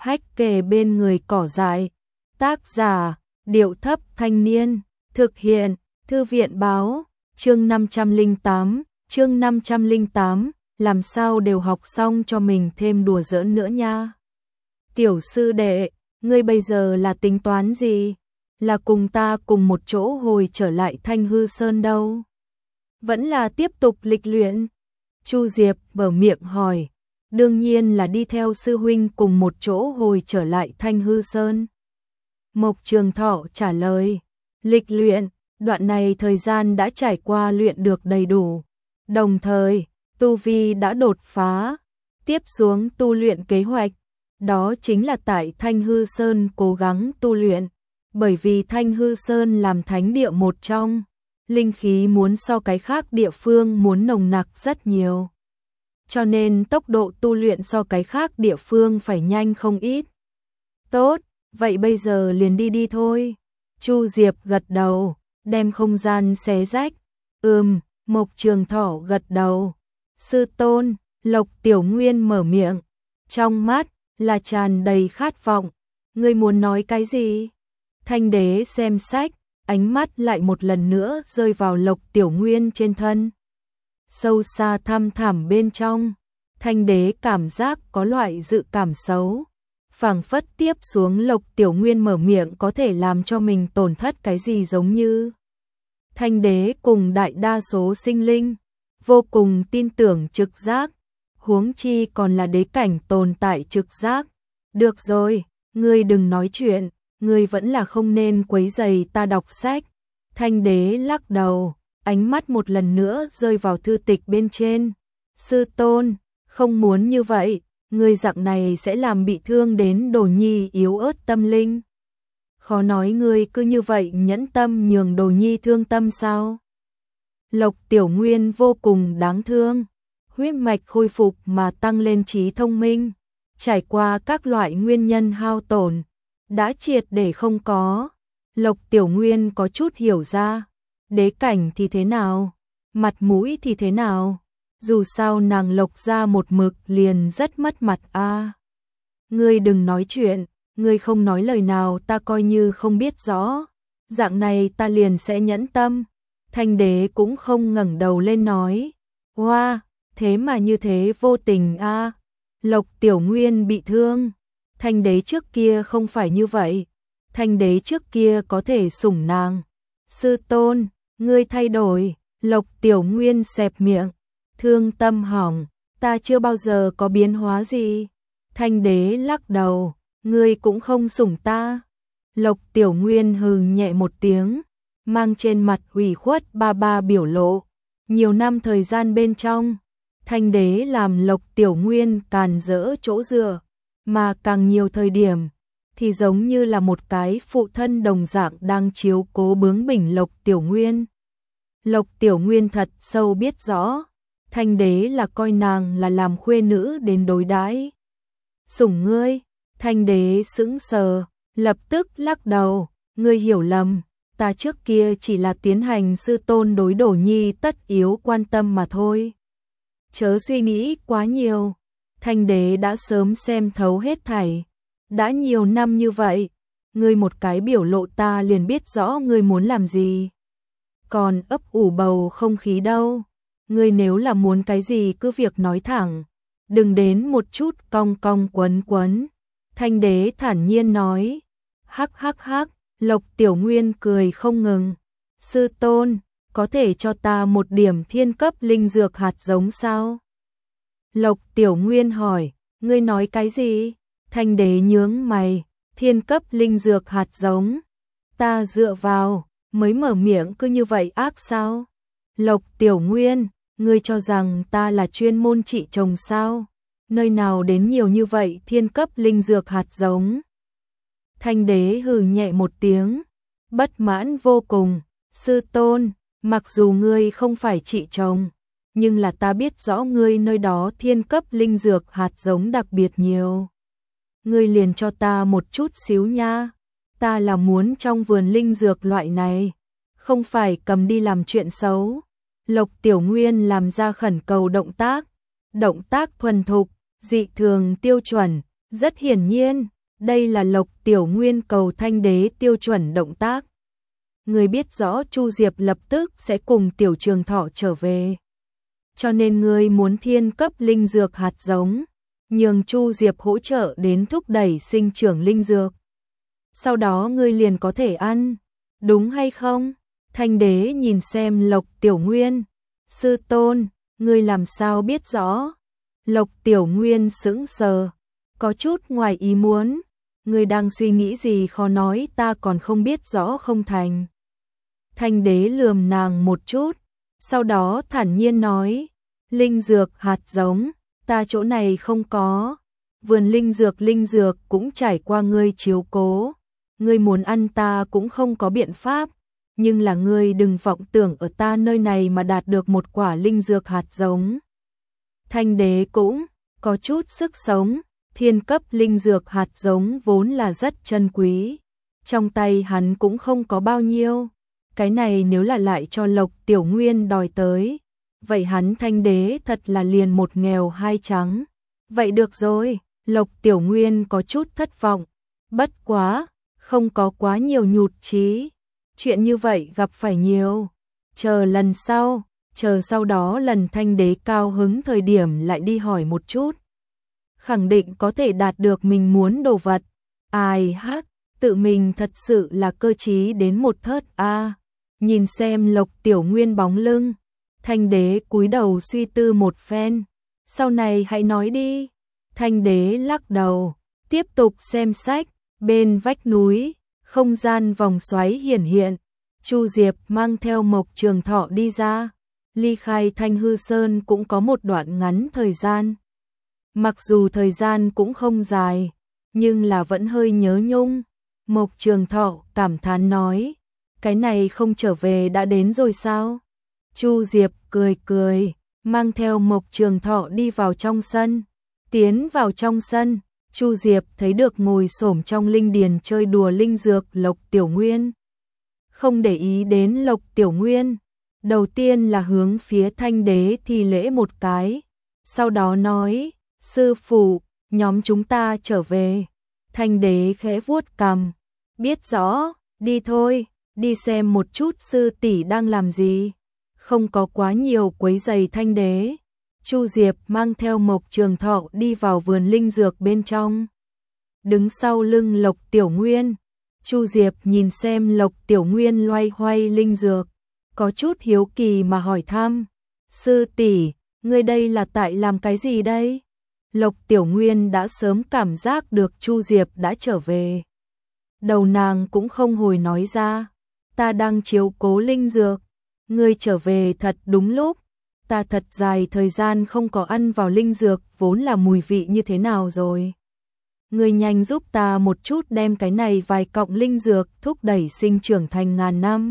hách kề bên người cỏ dại. Tác giả, Điệu Thấp Thanh Niên. Thực hiện, Thư viện Báo. Chương 508, làm sao đều học xong cho mình thêm đùa giỡn nữa nha. Tiểu sư đệ, ngươi bây giờ là tính toán gì? Là cùng ta cùng một chỗ hồi trở lại Thanh Hư Sơn đâu? Vẫn là tiếp tục lịch luyện? Chu Diệp mở miệng hỏi. Đương nhiên là đi theo sư huynh cùng một chỗ hồi trở lại Thanh Hư Sơn. Mộc Trường Thọ trả lời. Lịch luyện, đoạn này thời gian đã trải qua luyện được đầy đủ. Đồng thời, tu vi đã đột phá. Tiếp xuống tu luyện kế hoạch, đó chính là tại Thanh Hư Sơn cố gắng tu luyện. Bởi vì Thanh Hư Sơn làm thánh địa một trong, linh khí muốn so cái khác địa phương muốn nồng nặc rất nhiều. Cho nên tốc độ tu luyện so cái khác địa phương phải nhanh không ít. Tốt, vậy bây giờ liền đi thôi. Chu Diệp gật đầu, đem không gian xé rách. Mộc Trường Thọ gật đầu. Sư tôn, Lộc Tiểu Nguyên mở miệng. Trong mắt là tràn đầy khát vọng. Ngươi muốn nói cái gì? Thanh đế xem sách, ánh mắt lại một lần nữa rơi vào Lộc Tiểu Nguyên trên thân. Sâu xa thăm thẳm bên trong, Thanh đế cảm giác có loại dự cảm xấu. Phảng phất tiếp xuống Lộc Tiểu Nguyên mở miệng có thể làm cho mình tổn thất cái gì giống như. Thanh đế cùng đại đa số sinh linh, vô cùng tin tưởng trực giác, huống chi còn là đế cảnh tồn tại trực giác. Được rồi, ngươi đừng nói chuyện, ngươi vẫn là không nên quấy rầy ta đọc sách. Thanh đế lắc đầu, ánh mắt một lần nữa rơi vào thư tịch bên trên. Sư tôn, không muốn như vậy, ngươi dạng này sẽ làm bị thương đến Đồ Nhi yếu ớt tâm linh. Khó nói ngươi cứ như vậy nhẫn tâm nhường Đồ Nhi thương tâm sao? Lộc Tiểu Nguyên vô cùng đáng thương, huyết mạch khôi phục mà tăng lên trí thông minh, trải qua các loại nguyên nhân hao tổn, đã triệt để không có. Lộc Tiểu Nguyên có chút hiểu ra, đế cảnh thì thế nào, mặt mũi thì thế nào, dù sao nàng Lộc ra một mực liền rất mất mặt a. Ngươi đừng nói chuyện, ngươi không nói lời nào ta coi như không biết rõ, dạng này ta liền sẽ nhẫn tâm. Thanh đế cũng không ngẩng đầu lên nói. Hoa, thế mà như thế vô tình a. Lộc Tiểu Nguyên bị thương. Thanh đế trước kia không phải như vậy. Thanh đế trước kia có thể sủng nàng. Sư tôn, ngươi thay đổi. Lộc Tiểu Nguyên xẹp miệng. Thương tâm hỏng, ta chưa bao giờ có biến hóa gì. Thanh đế lắc đầu, ngươi cũng không sủng ta. Lộc Tiểu Nguyên hừ nhẹ một tiếng, mang trên mặt ủy khuất ba biểu lộ. Nhiều năm thời gian bên trong, Thanh đế làm Lộc Tiểu Nguyên càn rỡ chỗ dựa, mà càng nhiều thời điểm thì giống như là một cái phụ thân đồng dạng đang chiếu cố bướng bỉnh Lộc Tiểu Nguyên. Lộc Tiểu Nguyên thật sâu biết rõ, Thanh đế là coi nàng là làm khuê nữ đến đối đãi. Sủng ngươi? Thanh đế sững sờ, lập tức lắc đầu, ngươi hiểu lầm, ta trước kia chỉ là tiến hành sư tôn đối Đồ Nhi tất yếu quan tâm mà thôi. Chớ suy nghĩ quá nhiều, Thanh đế đã sớm xem thấu hết thảy. Đã nhiều năm như vậy, ngươi một cái biểu lộ ta liền biết rõ ngươi muốn làm gì. Còn ấp ủ bầu không khí đâu, ngươi nếu là muốn cái gì cứ việc nói thẳng, đừng đến một chút cong cong quấn quấn. Thanh đế thản nhiên nói. Hắc, Lộc Tiểu Nguyên cười không ngừng. Sư tôn, có thể cho ta một điểm thiên cấp linh dược hạt giống sao? Lộc Tiểu Nguyên hỏi, ngươi nói cái gì? Thanh đế nhướng mày, thiên cấp linh dược hạt giống. Ta dựa vào, mới mở miệng cứ như vậy ác sao? Lộc Tiểu Nguyên, ngươi cho rằng ta là chuyên môn trị trồng sao? Nơi nào đến nhiều như vậy thiên cấp linh dược hạt giống? Thanh đế hừ nhẹ một tiếng, bất mãn vô cùng. Sư tôn, mặc dù ngươi không phải trị trồng, nhưng là ta biết rõ ngươi nơi đó thiên cấp linh dược hạt giống đặc biệt nhiều. Ngươi liền cho ta một chút xíu nha. Ta là muốn trong vườn linh dược loại này, không phải cầm đi làm chuyện xấu. Lộc Tiểu Nguyên làm ra khẩn cầu động tác thuần thục, dị thường tiêu chuẩn, rất hiển nhiên, Đây là Lộc Tiểu Nguyên cầu Thanh Đế tiêu chuẩn động tác. Ngươi biết rõ Chu Diệp lập tức sẽ cùng Tiểu Trường Thọ trở về. Cho nên ngươi muốn thiên cấp linh dược hạt giống, nhường Chu Diệp hỗ trợ đến thúc đẩy sinh trưởng linh dược. Sau đó ngươi liền có thể ăn, đúng hay không? Thanh Đế nhìn xem Lộc Tiểu Nguyên. Sư tôn, ngươi làm sao biết rõ? Lộc Tiểu Nguyên sững sờ, có chút ngoài ý muốn. Ngươi đang suy nghĩ gì khó nói ta còn không biết rõ không thành. Thanh Đế lườm nàng một chút, sau đó thản nhiên nói, linh dược hạt giống, ta chỗ này không có. Vườn linh dược cũng trải qua ngươi chiếu cố. Ngươi muốn ăn ta cũng không có biện pháp, nhưng là ngươi đừng vọng tưởng ở ta nơi này mà đạt được một quả linh dược hạt giống. Thanh Đế cũng có chút sức sống, thiên cấp linh dược hạt giống vốn là rất chân quý. Trong tay hắn cũng không có bao nhiêu, cái này nếu là lại cho Lộc Tiểu Nguyên đòi tới, vậy hắn Thanh Đế thật là liền một nghèo hai trắng. Vậy được rồi, Lộc Tiểu Nguyên có chút thất vọng, bất quá, không có quá nhiều nhụt chí. Chuyện như vậy gặp phải nhiều, chờ lần sau, chờ sau đó lần Thanh Đế cao hứng thời điểm lại đi hỏi một chút. Khẳng định có thể đạt được mình muốn đồ vật. Ai hắc, tự mình thật sự là cơ trí đến một thớt a. Nhìn xem Lộc Tiểu Nguyên bóng lưng, Thanh Đế cúi đầu suy tư một phen. Sau này hãy nói đi. Thanh Đế lắc đầu, tiếp tục xem sách. Bên vách núi, không gian vòng xoáy hiển hiện. Chu Diệp mang theo Mộc Trường Thọ đi ra. Ly khai Thanh Hư Sơn cũng có một đoạn ngắn thời gian. Mặc dù thời gian cũng không dài, nhưng là vẫn hơi nhớ nhung. Mộc Trường Thọ cảm thán nói, cái này không trở về đã đến rồi sao? Chu Diệp cười cười, mang theo Mộc Trường Thọ đi vào trong sân. Tiến vào trong sân, Chu Diệp thấy được ngồi xổm trong linh điền chơi đùa linh dược Lộc Tiểu Nguyên. Không để ý đến Lộc Tiểu Nguyên, đầu tiên là hướng phía Thanh Đế thi lễ một cái, sau đó nói, sư phụ, nhóm chúng ta trở về. Thanh Đế khẽ vuốt cằm, biết rõ, đi thôi, đi xem một chút sư tỷ đang làm gì. Không có quá nhiều quấy rầy Thanh Đế. Chu Diệp mang theo Mộc Trường Thọ đi vào vườn linh dược bên trong. Đứng sau lưng Lộc Tiểu Nguyên, Chu Diệp nhìn xem Lộc Tiểu Nguyên loay hoay linh dược, có chút hiếu kỳ mà hỏi thăm, sư tỷ, ngươi đây là tại làm cái gì đây? Lộc Tiểu Nguyên đã sớm cảm giác được Chu Diệp đã trở về. Đầu nàng cũng không hồi nói ra, ta đang chiếu cố linh dược, ngươi trở về thật đúng lúc. Ta thật dài thời gian không có ăn vào linh dược vốn là mùi vị như thế nào rồi. Ngươi nhanh giúp ta một chút đem cái này vài cọng linh dược thúc đẩy sinh trưởng thành ngàn năm.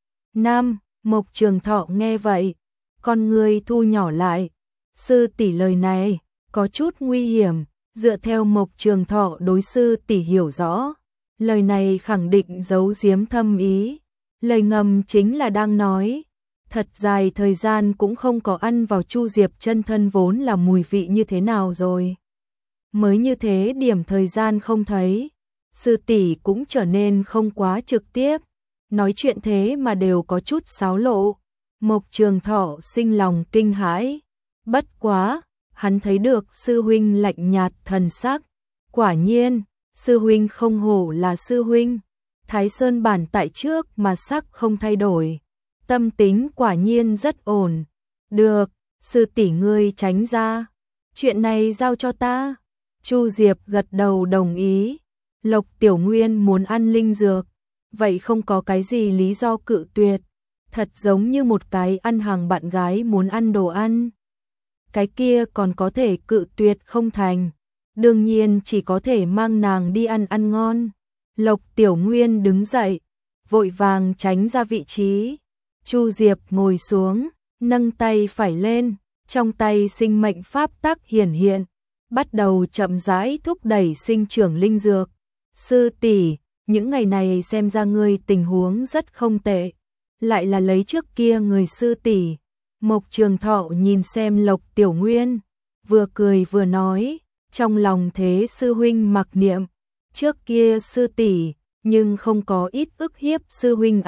Mộc Trường Thọ nghe vậy, con ngươi thu nhỏ lại. Sư tỷ lời này có chút nguy hiểm, dựa theo Mộc Trường Thọ đối sư tỷ hiểu rõ, lời này khẳng định giấu giếm thâm ý. Lời ngầm chính là đang nói, thật dài thời gian cũng không có ăn vào Chu Diệp chân thân vốn là mùi vị như thế nào rồi. Mới như thế điểm thời gian không thấy, sư tỷ cũng trở nên không quá trực tiếp, nói chuyện thế mà đều có chút xáo lộ. Mộc Trường Thọ sinh lòng kinh hãi, bất quá, hắn thấy được sư huynh lạnh nhạt thần sắc, quả nhiên, sư huynh không hổ là sư huynh, Thái Sơn bản tại trước mà sắc không thay đổi. Tâm tính quả nhiên rất ổn. Được, sư tỷ ngươi tránh ra. Chuyện này giao cho ta. Chu Diệp gật đầu đồng ý. Lộc Tiểu Nguyên muốn ăn linh dược, vậy không có cái gì lý do cự tuyệt. Thật giống như một cái ăn hàng bạn gái muốn ăn đồ ăn. Cái kia còn có thể cự tuyệt không thành. Đương nhiên chỉ có thể mang nàng đi ăn ngon. Lộc Tiểu Nguyên đứng dậy, vội vàng tránh ra vị trí. Chu Diệp ngồi xuống, nâng tay phải lên, trong tay sinh mệnh pháp tắc hiển hiện, bắt đầu chậm rãi thúc đẩy sinh trưởng linh dược. Sư tỷ, những ngày này xem ra ngươi tình huống rất không tệ, lại là lấy trước kia người sư tỷ. Mộc Trường Thọ nhìn xem Lộc Tiểu Nguyên, vừa cười vừa nói, trong lòng thế sư huynh mặc niệm, Trước kia sư tỷ nhưng không có ít ức hiếp sư huynh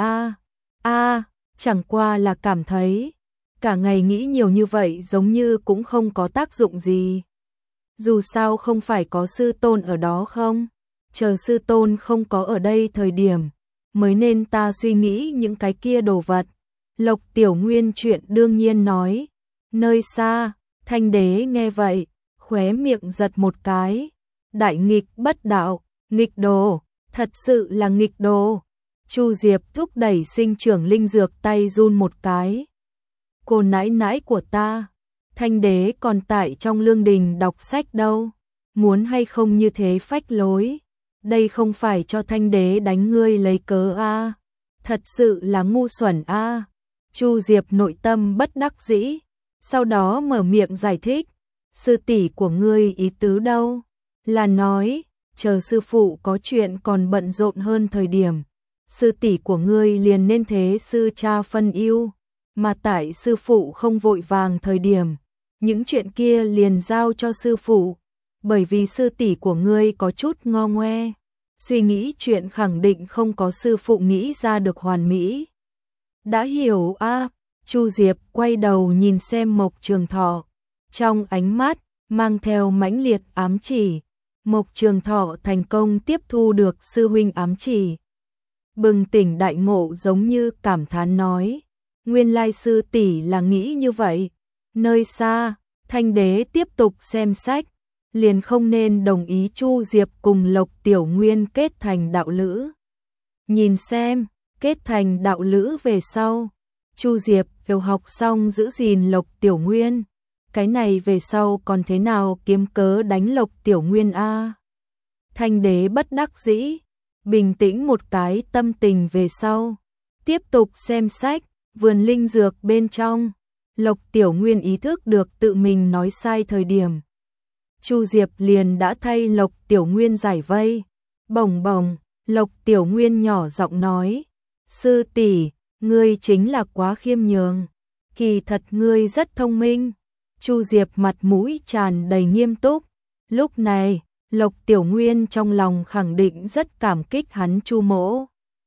a. Chẳng qua là cảm thấy cả ngày nghĩ nhiều như vậy giống như cũng không có tác dụng gì. Dù sao không phải có sư tôn ở đó không? Chờ sư tôn không có ở đây thời điểm, mới nên ta suy nghĩ những cái kia đồ vật. Lộc Tiểu Nguyên chuyện đương nhiên nói. Nơi xa, Thanh Đế nghe vậy, khóe miệng giật một cái. Đại nghịch bất đạo, nghịch đồ, thật sự là nghịch đồ. Chu Diệp thúc đẩy sinh trưởng linh dược tay run một cái. Cô nãi nãi của ta, Thanh Đế còn tại trong lương đình đọc sách đâu, muốn hay không như thế phách lối, đây không phải cho Thanh Đế đánh ngươi lấy cớ a, thật sự là ngu xuẩn a. Chu Diệp nội tâm bất đắc dĩ, sau đó mở miệng giải thích, sư tỷ của ngươi ý tứ đâu, là nói, chờ sư phụ có chuyện còn bận rộn hơn thời điểm, sư tỷ của ngươi liền nên thế sư cha phân ưu, mà tại sư phụ không vội vàng thời điểm, những chuyện kia liền giao cho sư phụ, bởi vì sư tỷ của ngươi có chút ngo ngoe, suy nghĩ chuyện khẳng định không có sư phụ nghĩ ra được hoàn mỹ. Đã hiểu a. Chu Diệp quay đầu nhìn xem Mộc Trường Thọ, trong ánh mắt mang theo mãnh liệt ám chỉ. Mộc Trường Thọ thành công tiếp thu được sư huynh ám chỉ, bừng tỉnh đại ngộ, giống như cảm thán nói, nguyên lai sư tỷ là nghĩ như vậy. Nơi xa, Thanh Đế tiếp tục xem sách, liền không nên đồng ý Chu Diệp cùng Lộc Tiểu Nguyên kết thành đạo lữ. Nhìn xem, kết thành đạo lữ về sau, Chu Diệp đều học xong giữ gìn Lộc Tiểu Nguyên, cái này về sau còn thế nào kiếm cớ đánh Lộc Tiểu Nguyên a. Thanh Đế bất đắc dĩ, bình tĩnh một cái tâm tình về sau, tiếp tục xem sách. Vườn linh dược bên trong, Lộc Tiểu Nguyên ý thức được tự mình nói sai thời điểm, Chu Diệp liền đã thay Lộc Tiểu Nguyên giải vây. Bồng bồng, Lộc Tiểu Nguyên nhỏ giọng nói, sư tỷ, ngươi chính là quá khiêm nhường, kỳ thật ngươi rất thông minh. Chu Diệp mặt mũi tràn đầy nghiêm túc, lúc này, Lộc Tiểu Nguyên trong lòng khẳng định rất cảm kích hắn Chu mỗ,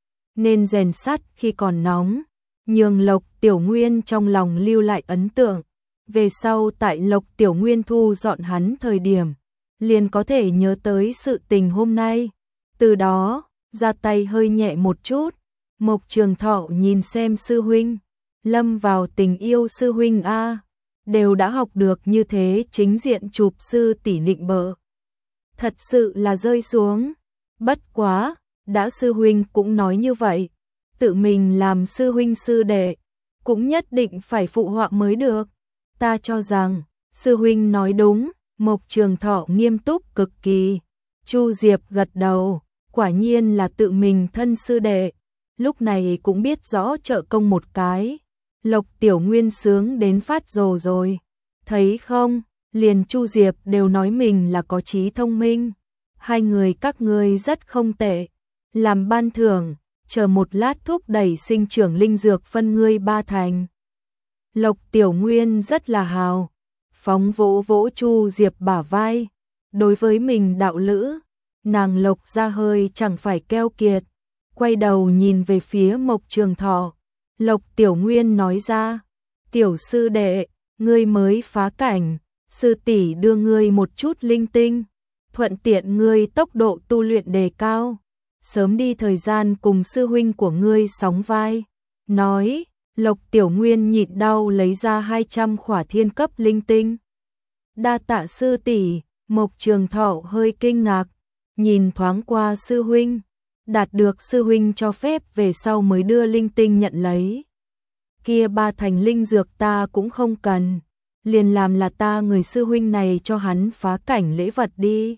nên rèn sắt khi còn nóng. Nhường Lộc Tiểu Nguyên trong lòng lưu lại ấn tượng, về sau tại Lộc Tiểu Nguyên thu dọn hắn thời điểm, liền có thể nhớ tới sự tình hôm nay, từ đó, ra tay hơi nhẹ một chút. Mộc Trường Thọ nhìn xem sư huynh, lâm vào tình yêu sư huynh a, đều đã học được như thế chính diện chụp sư tỷ nịnh bợ, thật sự là rơi xuống. Bất quá, đã sư huynh cũng nói như vậy, tự mình làm sư huynh sư đệ, cũng nhất định phải phụ họa mới được. Ta cho rằng, sư huynh nói đúng. Mộc Trường Thọ nghiêm túc cực kỳ. Chu Diệp gật đầu, quả nhiên là tự mình thân sư đệ, lúc này cũng biết rõ trợ công một cái. Lộc Tiểu Nguyên sướng đến phát rồ rồi, thấy không, liền Chu Diệp đều nói mình là có trí thông minh. Hai người các ngươi rất không tệ, làm ban thưởng, chờ một lát thúc đẩy sinh trưởng linh dược phân ngươi 3 thành. Lộc Tiểu Nguyên rất là hào phóng vỗ vỗ Chu Diệp bả vai, đối với mình đạo lữ, nàng Lộc ra hơi chẳng phải keo kiệt, quay đầu nhìn về phía Mộc Trường Thọ. Lộc Tiểu Nguyên nói ra, tiểu sư đệ, ngươi mới phá cảnh, sư tỷ đưa ngươi một chút linh tinh, thuận tiện ngươi tốc độ tu luyện đề cao, sớm đi thời gian cùng sư huynh của ngươi sóng vai. Nói, Lộc Tiểu Nguyên nhịn đau lấy ra 200 khỏa thiên cấp linh tinh. Đa tạ sư tỷ. Mộc Trường Thọ hơi kinh ngạc, nhìn thoáng qua sư huynh, đạt được sư huynh cho phép về sau mới đưa linh tinh nhận lấy. Kia 3 thành linh dược ta cũng không cần, liền làm là ta người sư huynh này cho hắn phá cảnh lễ vật đi.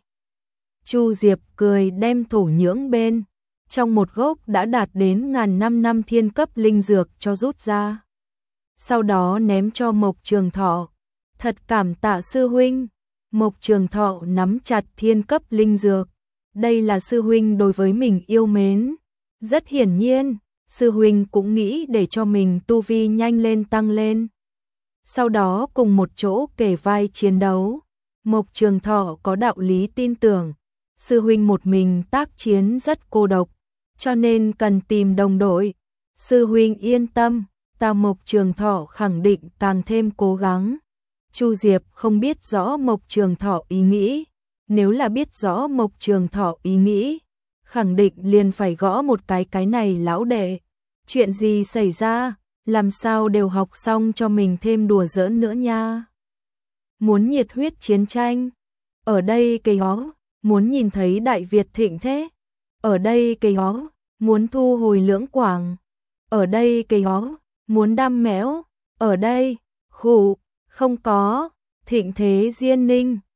Chu Diệp cười đem thổ nhưỡng bên trong một gốc đã đạt đến ngàn năm thiên cấp linh dược cho rút ra, sau đó ném cho Mộc Trường Thọ. Thật cảm tạ sư huynh. Mộc Trường Thọ nắm chặt thiên cấp linh dược, đây là sư huynh đối với mình yêu mến. Rất hiển nhiên, sư huynh cũng nghĩ để cho mình tu vi nhanh lên tăng lên, sau đó cùng một chỗ kề vai chiến đấu. Mộc Trường Thọ có đạo lý tin tưởng, sư huynh một mình tác chiến rất cô độc, cho nên cần tìm đồng đội. Sư huynh yên tâm, ta Mộc Trường Thọ khẳng định càng thêm cố gắng. Chu Diệp không biết rõ Mộc Trường Thọ ý nghĩ, nếu là biết rõ Mộc Trường Thọ ý nghĩ, khẳng định liền phải gõ một cái này lão đệ. Chuyện gì xảy ra, làm sao đều học xong cho mình thêm đùa giỡn nữa nha. Muốn nhiệt huyết chiến tranh, ở đây cây hó, muốn nhìn thấy Đại Việt thịnh thế, ở đây cây hó, muốn thu hồi Lưỡng Quảng, ở đây cây hó, muốn đam mẽo, ở đây, khụ, không có, thịnh thế Diên Ninh.